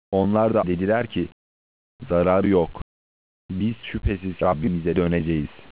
Onlar da dediler ki, zararı yok. Biz şüphesiz Rabbimize döneceğiz.